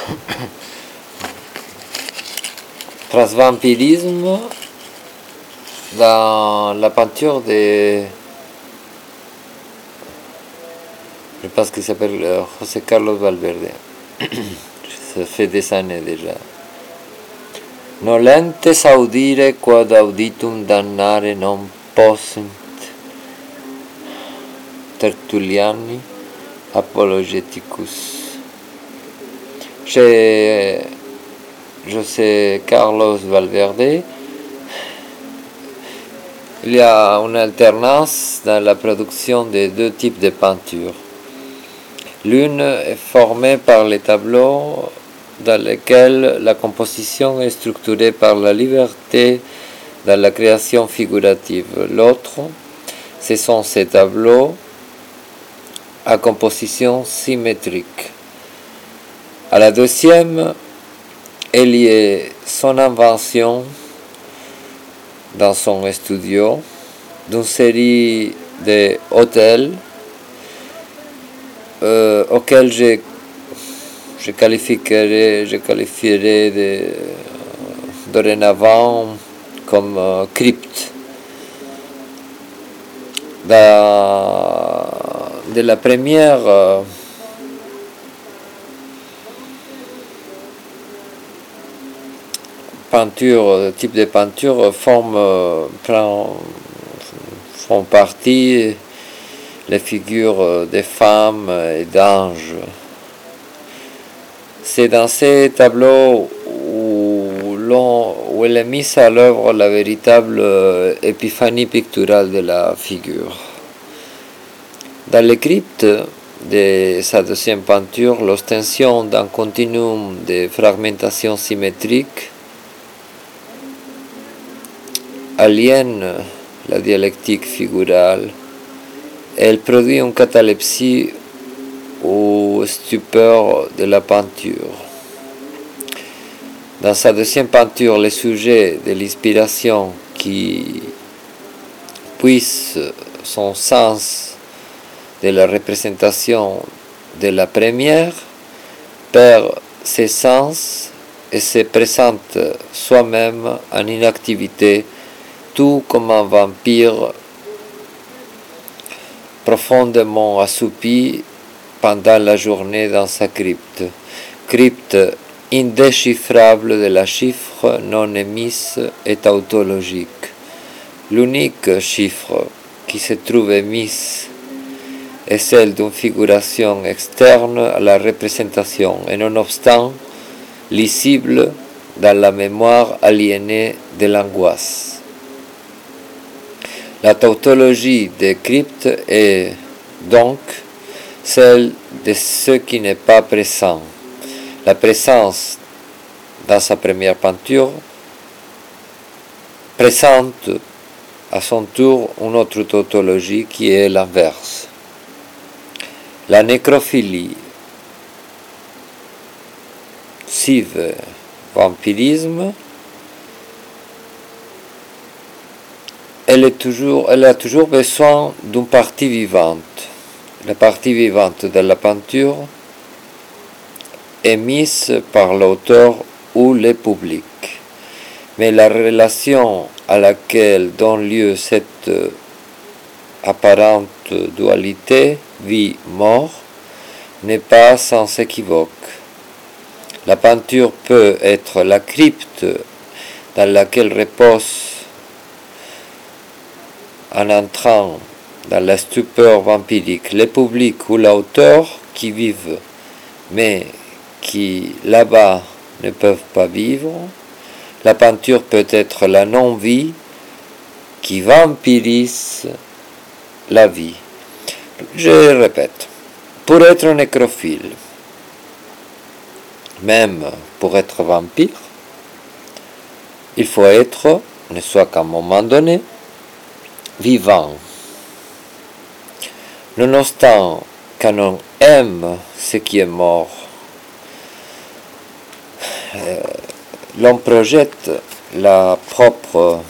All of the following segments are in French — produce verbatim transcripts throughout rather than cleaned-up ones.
Transvampirisme dans la peinture de, je pense qu'il s'appelle José Carlos Valverde. Ça fait des années déjà. Nolentes audire quod auditum dannare non possint Tertulliani Apologeticus. Chez José Carlos Valverde, il y a une alternance dans la production de deux types de peintures. L'une est formée par les tableaux dans lesquels la composition est structurée par la liberté dans la création figurative. L'autre, ce sont ces tableaux à composition symétrique. À la deuxième est liée son invention dans son studio d'une série d'hôtels euh, auxquels je, je qualifierais, je qualifierais de, dorénavant comme euh, cryptes. Dans, de la première euh, peinture, type de peinture forme, prend, font partie les figures des femmes et d'anges. C'est dans ces tableaux où, l'on, où elle est mise à l'œuvre la véritable épiphanie picturale de la figure. Dans les cryptes de sa deuxième peinture, l'ostension d'un continuum de fragmentation symétrique aliène la dialectique figurale. Elle produit une catalepsie ou stupeur de la peinture. Dans sa deuxième peinture, le sujet de l'inspiration qui puise son sens de la représentation de la première perd ses sens et se présente soi-même en inactivité, tout comme un vampire profondément assoupi pendant la journée dans sa crypte. Crypte indéchiffrable de la chiffre non émise et tautologique. L'unique chiffre qui se trouve émise est celle d'une figuration externe à la représentation et nonobstant lisible dans la mémoire aliénée de l'angoisse. La tautologie des cryptes est donc celle de ce qui n'est pas présent. La présence dans sa première peinture présente à son tour une autre tautologie qui est l'inverse. La nécrophilie, cive vampirisme, elle, est toujours, elle a toujours besoin d'une partie vivante. La partie vivante de la peinture est mise par l'auteur ou le public. Mais la relation à laquelle donne lieu cette apparente dualité vie-mort n'est pas sans équivoque. La peinture peut être la crypte dans laquelle repose en entrant dans la stupeur vampirique le public ou l'auteur qui vivent, mais qui là-bas ne peuvent pas vivre. La peinture peut être la non-vie qui vampirise la vie. Je répète, pour être nécrophile, même pour être vampire, il faut être, ne soit qu'à un moment donné, vivant. Nonobstant qu'on on aime ce qui est mort, euh, l'on projette la propre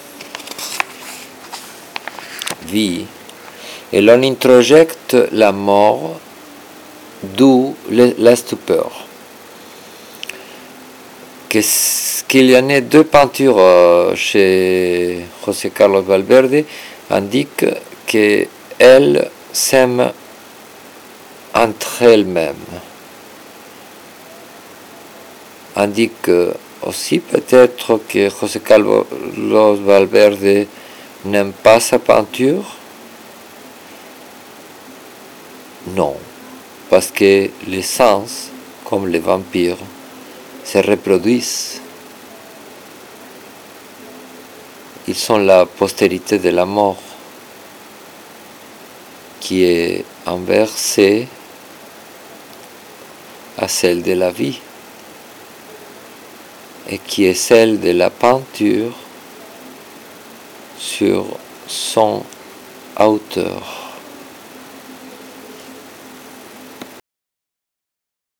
vie et l'on introjecte la mort, d'où la stupeur. qu'il y en ait deux peintures euh, chez José Carlos Valverde indique qu'elles s'aiment entre elles-mêmes. Indique aussi peut-être que José Carlos Valverde n'aime pas sa peinture. Non, parce que les sens, comme les vampires, se reproduisent. Ils sont la postérité de la mort qui est inversée à celle de la vie et qui est celle de la peinture sur son auteur.